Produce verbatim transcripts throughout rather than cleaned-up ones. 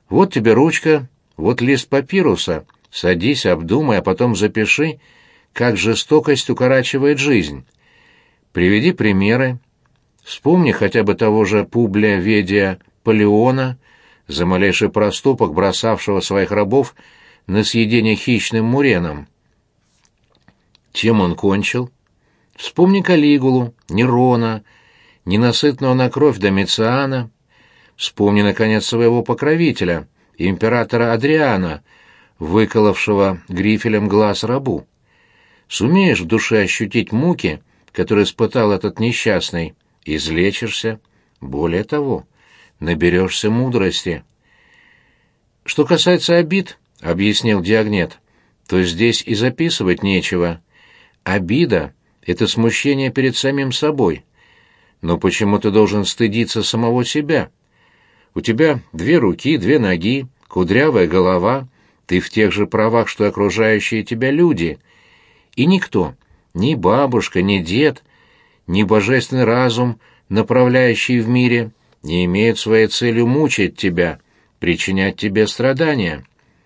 Вот тебе ручка, вот лист папируса. Садись, обдумай, а потом запиши, как жестокость укорачивает жизнь. Приведи примеры. Вспомни хотя бы того же Публия Ведия Палеона, за малейший проступок бросавшего своих рабов на съедение хищным муренам. Чем он кончил? Вспомни Калигулу, Нерона, ненасытного на кровь Домициана. Вспомни, наконец, своего покровителя, императора Адриана, выколовшего грифелем глаз рабу. Сумеешь в душе ощутить муки, которые испытал этот несчастный, излечишься. Более того, наберешься мудрости. Что касается обид, — объяснил Диогнет, — то здесь и записывать нечего. Обида — это смущение перед самим собой. Но почему ты должен стыдиться самого себя? У тебя две руки, две ноги, кудрявая голова, ты в тех же правах, что и окружающие тебя люди. И никто, ни бабушка, ни дед, ни божественный разум, направляющий в мире, не имеют своей целью мучить тебя, причинять тебе страдания.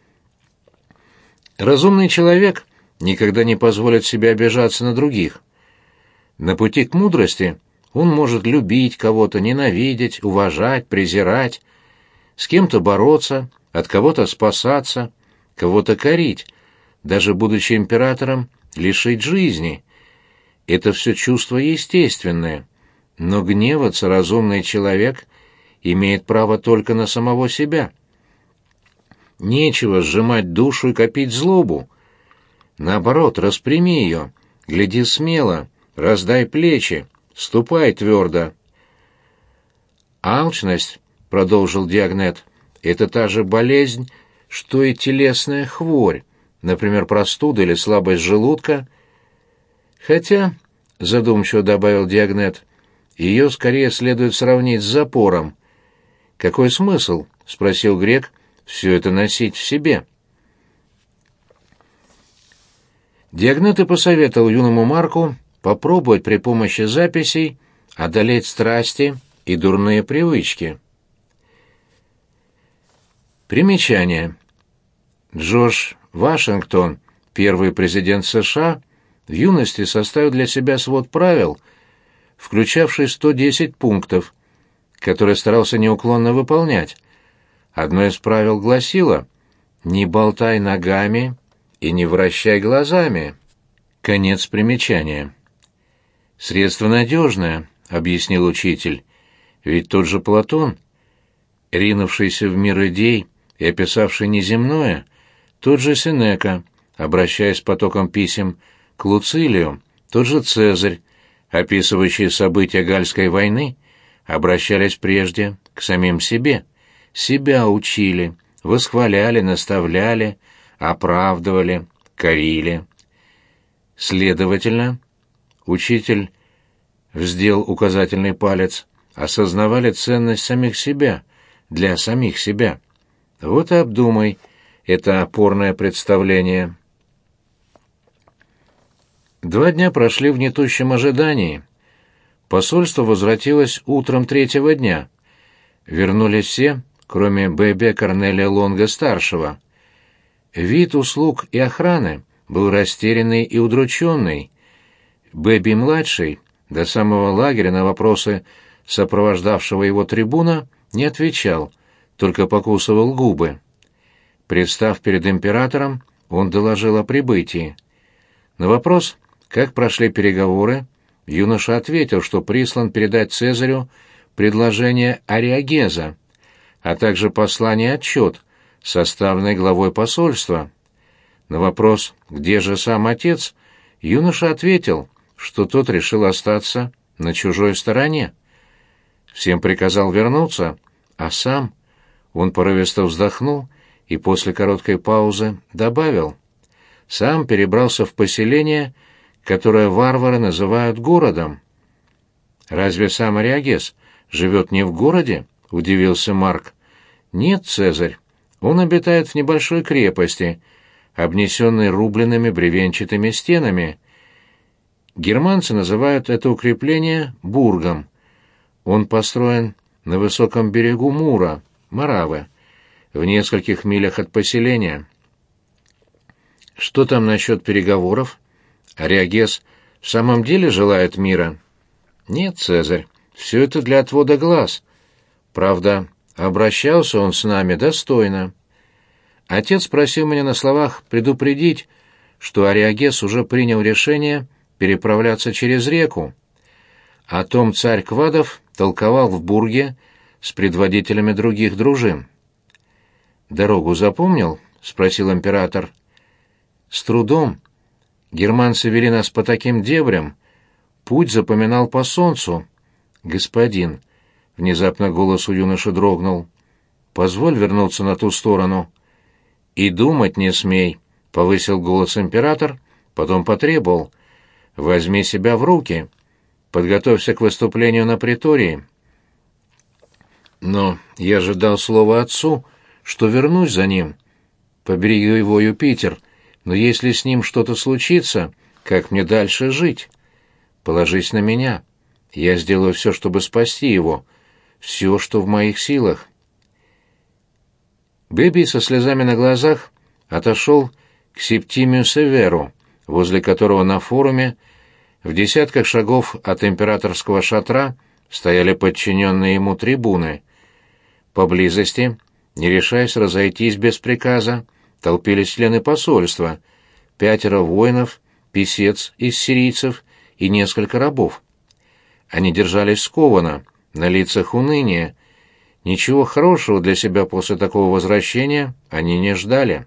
Разумный человек никогда не позволит себе обижаться на других. На пути к мудрости он может любить кого-то, ненавидеть, уважать, презирать, с кем-то бороться, от кого-то спасаться, кого-то корить, даже будучи императором, лишить жизни. Это все чувства естественные, но гневаться разумный человек имеет право только на самого себя. Нечего сжимать душу и копить злобу. Наоборот, распрями ее, гляди смело, раздай плечи, ступай твердо. Алчность, — продолжил Диогнет, — это та же болезнь, что и телесная хворь, например, простуда или слабость желудка. Хотя, — задумчиво добавил Диогнет, — ее скорее следует сравнить с запором. «Какой смысл, — спросил грек, — все это носить в себе?» Диогнет и посоветовал юному Марку попробовать при помощи записей одолеть страсти и дурные привычки. Примечание. Джордж Вашингтон, первый президент США, в юности составил для себя свод правил, включавший сто десять пунктов, которые старался неуклонно выполнять. Одно из правил гласило: «Не болтай ногами и не вращай глазами». Конец примечания. «Средство надежное», — объяснил учитель, — «ведь тот же Платон, ринувшийся в мир идей и описавший неземное, тот же Сенека, обращаясь потоком писем к Луцилию, тот же Цезарь, описывающие события Гальской войны, обращались прежде к самим себе, себя учили, восхваляли, наставляли, оправдывали, корили. Следовательно, учитель вздел указательный палец, осознавали ценность самих себя, для самих себя. Вот и обдумай это опорное представление. Два дня прошли в гнетущем ожидании. Посольство возвратилось утром третьего дня. Вернулись все, кроме Б.Б. Корнелия Лонга-старшего. Вид услуг и охраны был растерянный и удрученный. Б.Б.-младший до самого лагеря на вопросы сопровождавшего его трибуна не отвечал, только покусывал губы. Представ перед императором, он доложил о прибытии. На вопрос, как прошли переговоры, юноша ответил, что прислан передать Цезарю предложение Ариагеза, а также послание-отчет, составленный главой посольства. На вопрос, где же сам отец, юноша ответил, что тот решил остаться на чужой стороне. Всем приказал вернуться, а сам... Он порывисто вздохнул и после короткой паузы добавил: «Сам перебрался в поселение, которое варвары называют городом». «Разве сам Ариагез живет не в городе?» — удивился Марк. «Нет, Цезарь, он обитает в небольшой крепости, обнесенной рубленными бревенчатыми стенами. Германцы называют это укрепление бургом. Он построен на высоком берегу Мура, Моравы. в нескольких милях от поселения. Что там насчет переговоров? Ариагес в самом деле желает мира? Нет, Цезарь, все это для отвода глаз. Правда, обращался он с нами достойно. Отец просил меня на словах предупредить, что Ариагес уже принял решение переправляться через реку. О том царь Квадов толковал в Бурге с предводителями других дружин. «Дорогу запомнил?» — спросил император. «С трудом. Германцы вели нас по таким дебрям. Путь запоминал по солнцу. Господин», — внезапно голос у юноши дрогнул, — «позволь вернуться на ту сторону». «И думать не смей», — повысил голос император, потом потребовал. «Возьми себя в руки. Подготовься к выступлению на притории». «Но я же дал слово отцу, что вернусь за ним. Побереги его, Юпитер, но если с ним что-то случится, как мне дальше жить? Положись на меня. Я сделаю все, чтобы спасти его. Все, что в моих силах». Бебий со слезами на глазах отошел к Септимию Северу, возле которого на форуме в десятках шагов от императорского шатра стояли подчиненные ему трибуны. Поблизости, не решаясь разойтись без приказа, толпились члены посольства, пятеро воинов, писец из сирийцев и несколько рабов. Они держались скованно, на лицах уныние. Ничего хорошего для себя после такого возвращения они не ждали.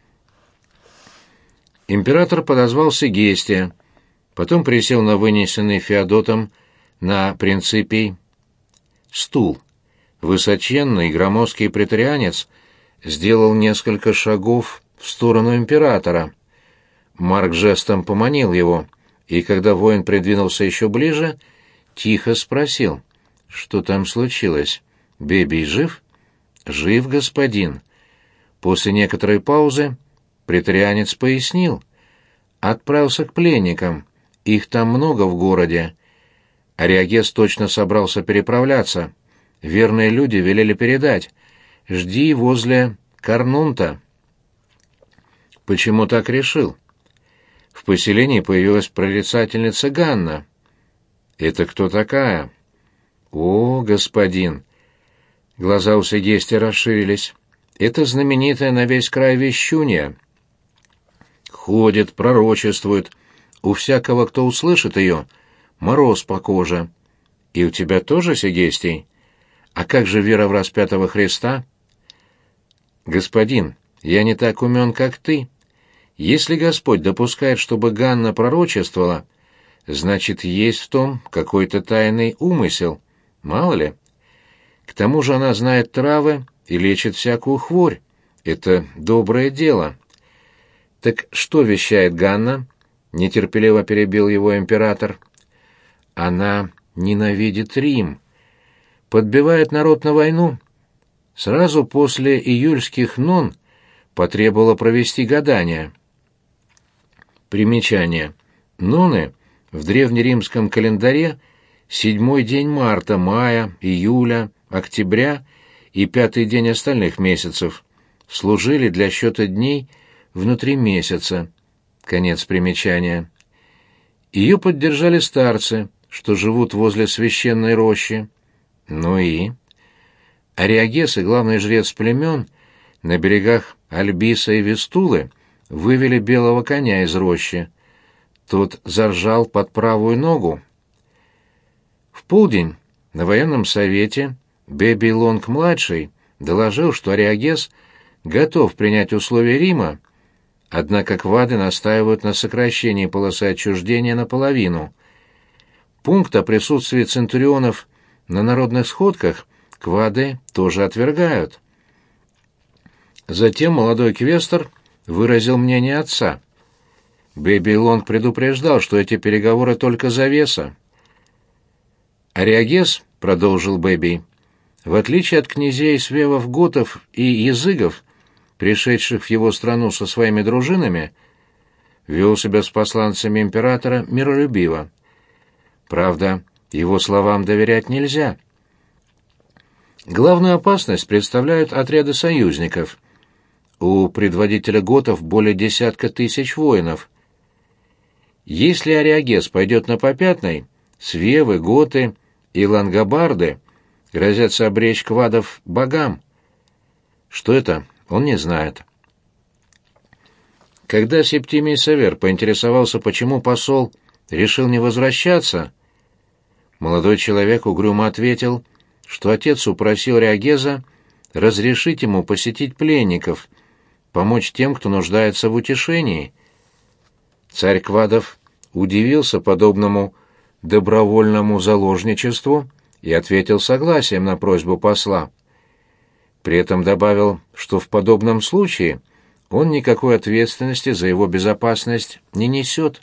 Император подозвал Сегестия, потом присел на вынесенный Феодотом на принципий стул. Высоченный громоздкий претарианец сделал несколько шагов в сторону императора. Марк жестом поманил его, и когда воин придвинулся еще ближе, тихо спросил: «Что там случилось? Бебий жив?» «Жив, господин». После некоторой паузы претарианец пояснил: «Отправился к пленникам. Их там много в городе. Ариагес точно собрался переправляться. Верные люди велели передать: жди возле Карнунта». «Почему так решил?» В поселении появилась прорицательница Ганна. «Это кто такая?» «О, господин!» Глаза у Сегестия расширились. «Это знаменитая на весь край вещунья. Ходит, пророчествует. У всякого, кто услышит ее, мороз по коже. И у тебя тоже, Сегестий? А как же вера в распятого Христа?» «Господин, я не так умен, как ты. Если Господь допускает, чтобы Ганна пророчествовала, значит, есть в том какой-то тайный умысел. Мало ли. К тому же она знает травы и лечит всякую хворь. Это доброе дело». «Так что вещает Ганна?» — нетерпеливо перебил его император. «Она ненавидит Рим. Подбивает народ на войну. Сразу после июльских нон потребовала провести гадания». Примечание. Ноны в древнеримском календаре седьмой день марта, мая, июля, октября и пятый день остальных месяцев служили для счета дней внутри месяца. Конец примечания. Ее поддержали старцы, что живут возле священной рощи. Ну и... Ариагес и главный жрец племен на берегах Альбиса и Вестулы вывели белого коня из рощи. Тот заржал под правую ногу. В полдень на военном совете Бебий Лонг-младший доложил, что Ариагес готов принять условия Рима, однако квады настаивают на сокращении полосы отчуждения наполовину. Пункт о присутствии центурионов на народных сходках квады тоже отвергают. Затем молодой квестор выразил мнение отца. Бебий Лонг предупреждал, что эти переговоры только завеса. «Ариагес», — продолжил Бебий, — «в отличие от князей свевов, готов и языгов, пришедших в его страну со своими дружинами, вел себя с посланцами императора миролюбиво. Правда, его словам доверять нельзя. Главную опасность представляют отряды союзников. У предводителя готов более десятка тысяч воинов. Если Ариагес пойдет на попятный, свевы, готы и лангобарды грозятся обречь квадов богам. Что это, он не знает. Когда Септимий Север поинтересовался, почему посол решил не возвращаться, молодой человек угрюмо ответил, что отец упросил Ариагеза разрешить ему посетить пленников, помочь тем, кто нуждается в утешении. Царь Квадов удивился подобному добровольному заложничеству и ответил согласием на просьбу посла. При этом добавил, что в подобном случае он никакой ответственности за его безопасность не несет.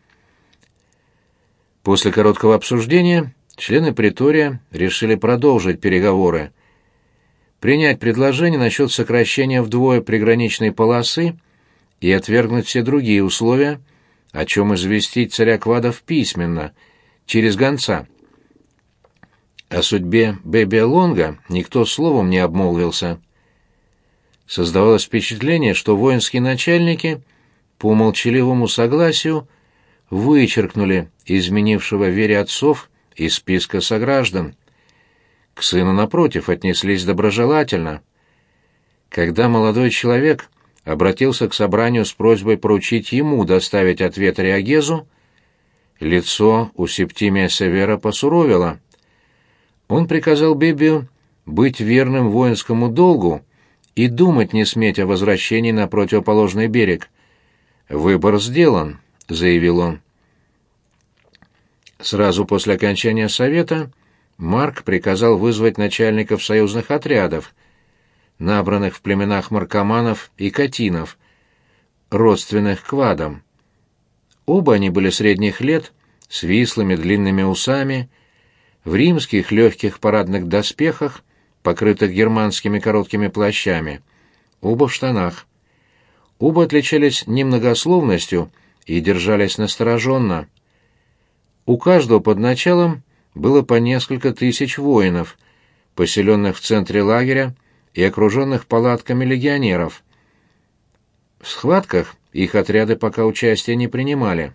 После короткого обсуждения члены притория решили продолжить переговоры, принять предложение насчет сокращения вдвое приграничной полосы и отвергнуть все другие условия, о чем известить царя Квадов письменно, через гонца. О судьбе Бебиа-Лонга никто словом не обмолвился. Создавалось впечатление, что воинские начальники по молчаливому согласию вычеркнули изменившего вере отцов из списка сограждан. К сыну, напротив, отнеслись доброжелательно. Когда молодой человек обратился к собранию с просьбой поручить ему доставить ответ Ариагезу, лицо у Септимия Севера посуровило. Он приказал Бебию быть верным воинскому долгу и думать не сметь о возвращении на противоположный берег. «Выбор сделан», — заявил он. Сразу после окончания совета Марк приказал вызвать начальников союзных отрядов, набранных в племенах маркоманов и катинов, родственных квадам. Оба они были средних лет, с вислыми длинными усами, в римских легких парадных доспехах, покрытых германскими короткими плащами, оба в штанах. Оба отличались немногословностью и держались настороженно. У каждого под началом было по несколько тысяч воинов, поселенных в центре лагеря и окруженных палатками легионеров. В схватках их отряды пока участия не принимали.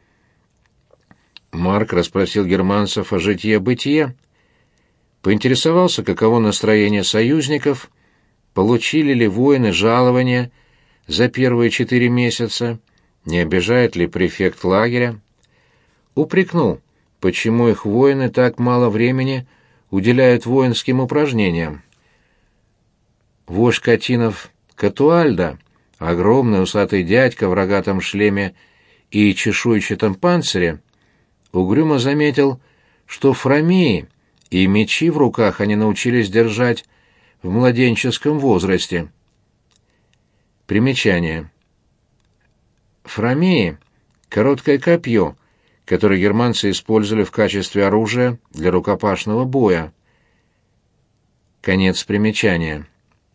Марк расспросил германцев о житье-бытие, поинтересовался, каково настроение союзников, получили ли воины жалования за первые четыре месяца, не обижает ли префект лагеря. Упрекнул, почему их воины так мало времени уделяют воинским упражнениям. Вождь катинов Катуальда, огромный усатый дядька в рогатом шлеме и чешуйчатом панцире, угрюмо заметил, что фромеи и мечи в руках они научились держать в младенческом возрасте. Примечание. Фромеи — короткое копье, которое германцы использовали в качестве оружия для рукопашного боя. Конец примечания.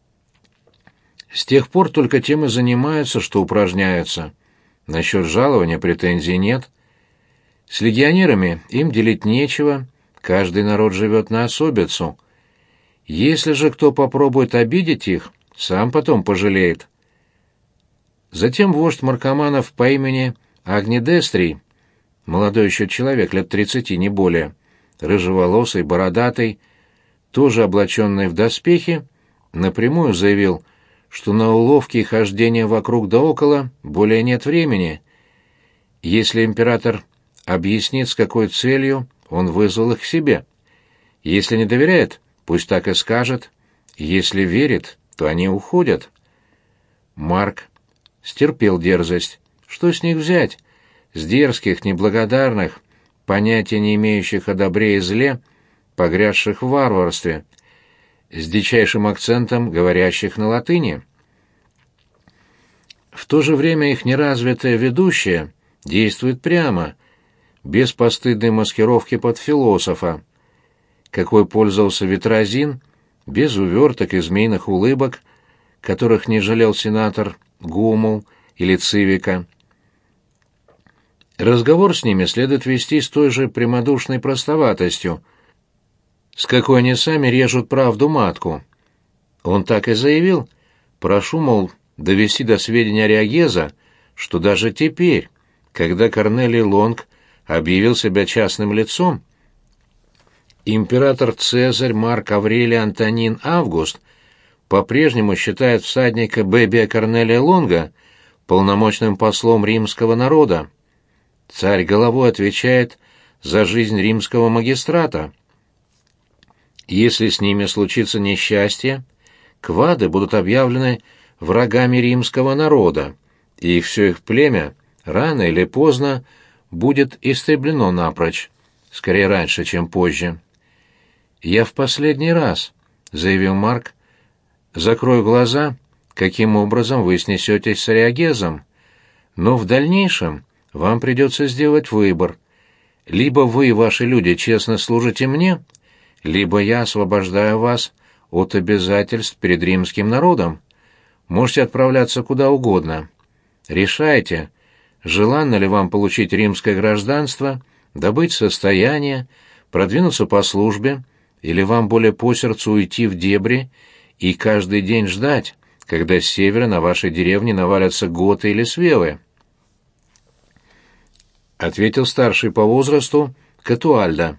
С тех пор только тем и занимаются, что упражняются. Насчет жалования претензий нет. С легионерами им делить нечего, каждый народ живет на особицу. Если же кто попробует обидеть их, сам потом пожалеет. Затем вождь маркоманов по имени Агнидестрий, молодой еще человек, лет тридцати, не более, рыжеволосый, бородатый, тоже облаченный в доспехи, напрямую заявил, что на уловки и хождения вокруг да около более нет времени. Если император объяснит, с какой целью он вызвал их к себе. Если не доверяет, пусть так и скажет. Если верит, то они уходят. Марк стерпел дерзость. Что с них взять? С дерзких, неблагодарных, понятия не имеющих о добре и зле, погрязших в варварстве, с дичайшим акцентом говорящих на латыни. В то же время их неразвитое ведущее действует прямо, без постыдной маскировки под философа, какой пользовался Витразин, без уверток и змеиных улыбок, которых не жалел сенатор Гумул или Цивика. Разговор с ними следует вести с той же прямодушной простоватостью, с какой они сами режут правду матку. Он так и заявил. Прошу, мол, довести до сведения Ариагеза, что даже теперь, когда Корнелий Лонг объявил себя частным лицом, император Цезарь Марк Аврелий Антонин Август по-прежнему считает всадника Бебия Корнелия Лонга полномочным послом римского народа. Царь головой отвечает за жизнь римского магистрата. Если с ними случится несчастье, квады будут объявлены врагами римского народа, и все их племя рано или поздно будет истреблено напрочь, скорее раньше, чем позже. «Я в последний раз», — заявил Марк, — «закрою глаза, каким образом вы снесетесь с Ариагезом, но в дальнейшем вам придется сделать выбор. Либо вы и ваши люди честно служите мне, либо я освобождаю вас от обязательств перед римским народом. Можете отправляться куда угодно. Решайте, желанно ли вам получить римское гражданство, добыть состояние, продвинуться по службе, или вам более по сердцу уйти в дебри и каждый день ждать, когда с севера на вашей деревне навалятся готы или свевы?» Ответил старший по возрасту Катуальда.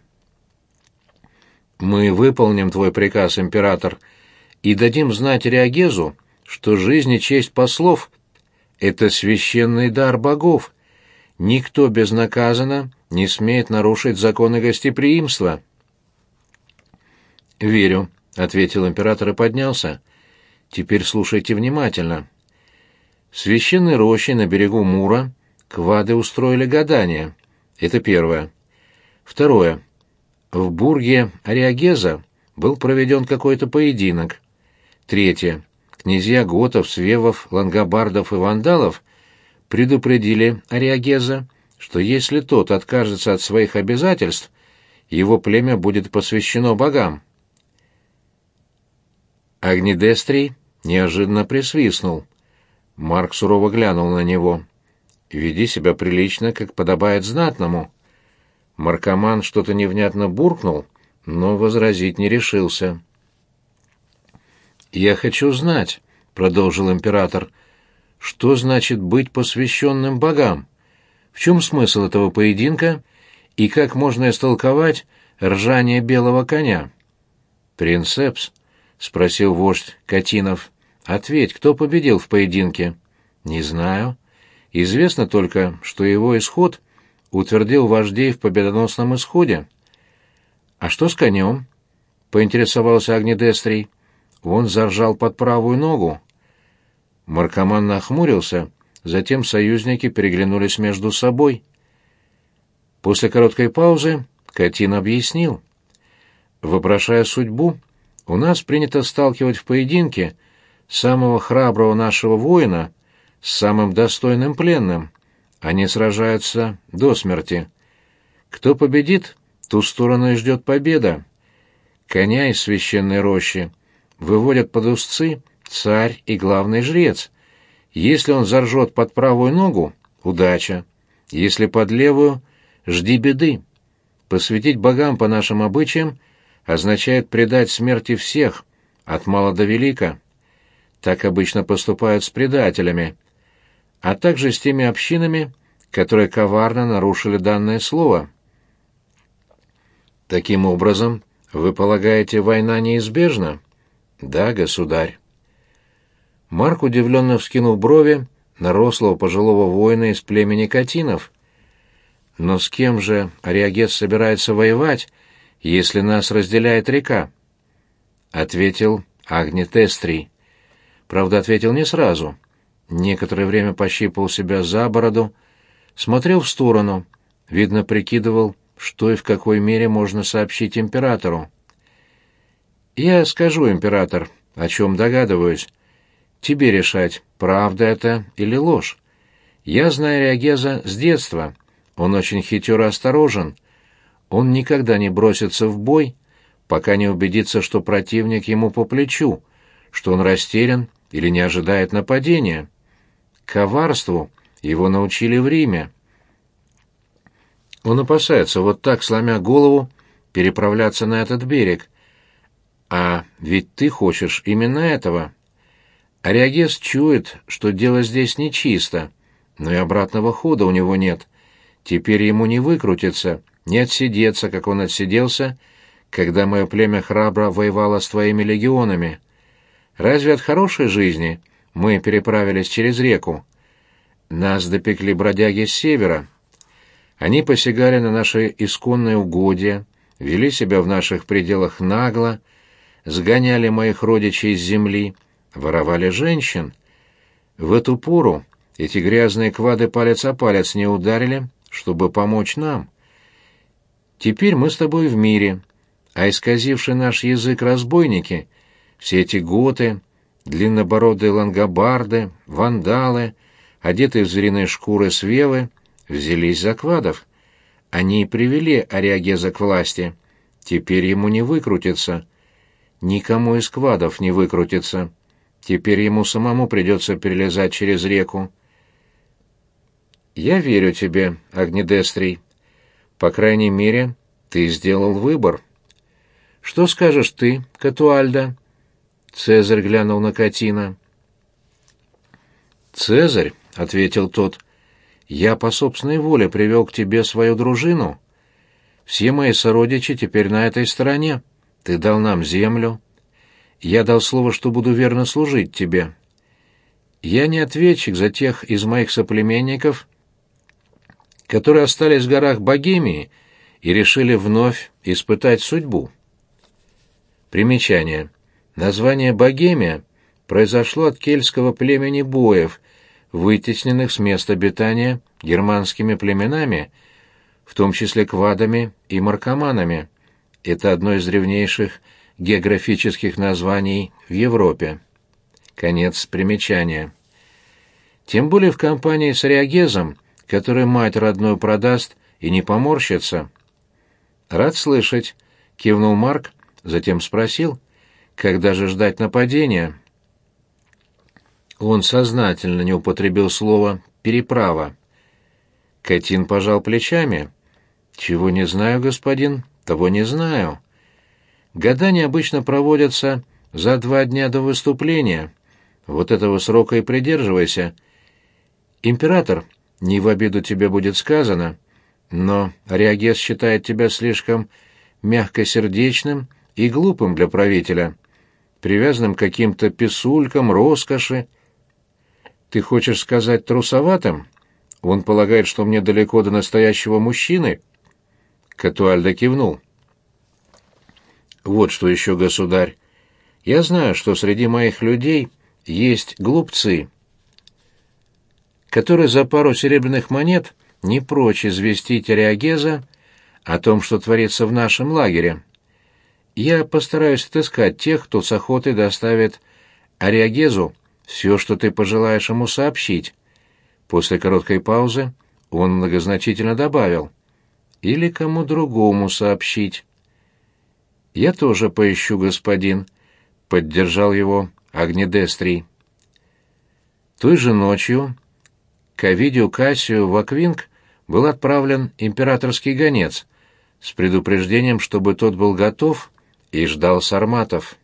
«Мы выполним твой приказ, император, и дадим знать Ариагезу, что жизнь и честь послов — это священный дар богов. Никто безнаказанно не смеет нарушить законы гостеприимства». «Верю», — ответил император и поднялся. «Теперь слушайте внимательно. В священной роще на берегу Мура квады устроили гадание. Это первое. Второе. В бурге Ариагеза был проведен какой-то поединок. Третье. Князья готов, свевов, лангобардов и вандалов предупредили Ариагеза, что если тот откажется от своих обязательств, его племя будет посвящено богам». Агнидестрий неожиданно присвистнул. Марк сурово глянул на него. «Веди себя прилично, как подобает знатному». Маркоман что-то невнятно буркнул, но возразить не решился. «Я хочу знать», — продолжил император, — «что значит быть посвященным богам? В чем смысл этого поединка и как можно истолковать ржание белого коня?» «Принцепс», — спросил вождь Катинов, — «ответь, кто победил в поединке?» «Не знаю. Известно только, что его исход утвердил вождей в победоносном исходе». «А что с конем?» — поинтересовался Агнидестрий. Он заржал под правую ногу. Маркоман нахмурился, затем союзники переглянулись между собой. После короткой паузы Катин объяснил. «Вопрошая судьбу, у нас принято сталкивать в поединке самого храброго нашего воина с самым достойным пленным. Они сражаются до смерти. Кто победит, ту сторону и ждет победа. Коня из священной рощи выводят под узцы царь и главный жрец. Если он заржет под правую ногу — удача. Если под левую — жди беды. Посвятить богам по нашим обычаям означает предать смерти всех, от мала до велика. Так обычно поступают с предателями, а также с теми общинами, которые коварно нарушили данное слово. Таким образом, вы полагаете, война неизбежна? Да, государь. Марк удивленно вскинул брови на рослого пожилого воина из племени Катинов. Но с кем же Ариагез собирается воевать, если нас разделяет река? Ответил Агнидестрий. Правда, ответил не сразу. Некоторое время пощипал себя за бороду, смотрел в сторону, видно, прикидывал, что и в какой мере можно сообщить императору. «Я скажу, император, о чем догадываюсь. Тебе решать, правда это или ложь. Я знаю Ариагеза с детства. Он очень хитер и осторожен. Он никогда не бросится в бой, пока не убедится, что противник ему по плечу, что он растерян или не ожидает нападения. Коварству его научили в Риме. Он опасается вот так, сломя голову, переправляться на этот берег. А ведь ты хочешь именно этого. Ариагез чует, что дело здесь нечисто, но и обратного хода у него нет. Теперь ему не выкрутиться, не отсидеться, как он отсиделся, когда мое племя храбро воевало с твоими легионами. Разве от хорошей жизни мы переправились через реку? Нас допекли бродяги с севера. Они посягали на наши исконные угодья, вели себя в наших пределах нагло, сгоняли моих родичей с земли, воровали женщин. В эту пору эти грязные квады палец о палец не ударили, чтобы помочь нам. Теперь мы с тобой в мире, а исказивший наш язык разбойники, все эти готы, длиннобородые лангобарды, вандалы, одетые в звериные шкуры свевы, взялись за квадов. Они и привели Ариагеза к власти. Теперь ему не выкрутиться. Никому из квадов не выкрутиться. Теперь ему самому придется перелезать через реку. Я верю тебе, Агнедестрий. По крайней мере, ты сделал выбор. Что скажешь ты, Катуальда? Цезарь глянул на Катина. Цезарь, — ответил тот, — я по собственной воле привел к тебе свою дружину. Все мои сородичи теперь на этой стороне. Ты дал нам землю. Я дал слово, что буду верно служить тебе. Я не ответчик за тех из моих соплеменников, которые остались в горах Богемии и решили вновь испытать судьбу. Примечание. Название Богемия произошло от кельтского племени боев, вытесненных с мест обитания германскими племенами, в том числе квадами и маркоманами. Это одно из древнейших географических названий в Европе. Конец примечания. Тем более в компании с Ариагезом, который мать родную продаст и не поморщится. «Рад слышать», — кивнул Марк, затем спросил, «когда же ждать нападения?» Он сознательно не употребил слово «переправа». Катин пожал плечами. «Чего не знаю, господин, того не знаю. Гадания обычно проводятся за два дня до выступления. Вот этого срока и придерживайся. Император, не в обиду тебе будет сказано, но Ариагез считает тебя слишком мягкосердечным и глупым для правителя, привязанным к каким-то писулькам, роскоши. Ты хочешь сказать трусоватым? Он полагает, что мне далеко до настоящего мужчины?» Катуальда кивнул. «Вот что еще, государь. Я знаю, что среди моих людей есть глупцы, которые за пару серебряных монет не прочь известить Ариагеза о том, что творится в нашем лагере. Я постараюсь отыскать тех, кто с охотой доставит Ариагезу все, что ты пожелаешь ему сообщить». После короткой паузы он многозначительно добавил: «Или кому другому сообщить». «Я тоже поищу, господин», — поддержал его Агнедестрий. Той же ночью к Овидию Кассию в Аквинг был отправлен императорский гонец с предупреждением, чтобы тот был готов и ждал сарматов.